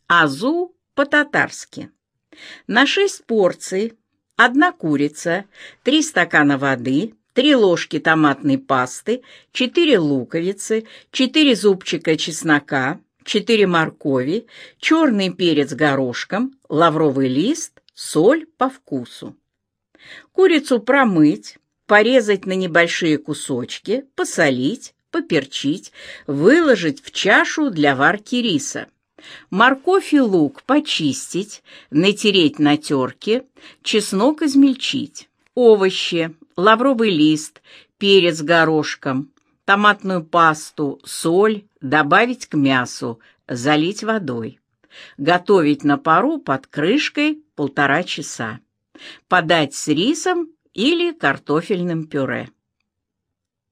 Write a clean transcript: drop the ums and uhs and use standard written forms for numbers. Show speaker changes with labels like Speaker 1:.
Speaker 1: Азу по-татарски. На 6 порций 1 курица, 3 стакана воды, 3 ложки томатной пасты, 4 луковицы, 4 зубчика чеснока, 4 моркови, черный перец горошком, лавровый лист, соль по вкусу. Курицу промыть, порезать на небольшие кусочки, посолить, поперчить, выложить в чашу для варки риса. Морковь и лук почистить, натереть на терке, чеснок измельчить. Овощи, лавровый лист, перец горошком, томатную пасту, соль добавить к мясу, залить водой. Готовить на пару под крышкой 1,5 часа. Подать с рисом или картофельным пюре.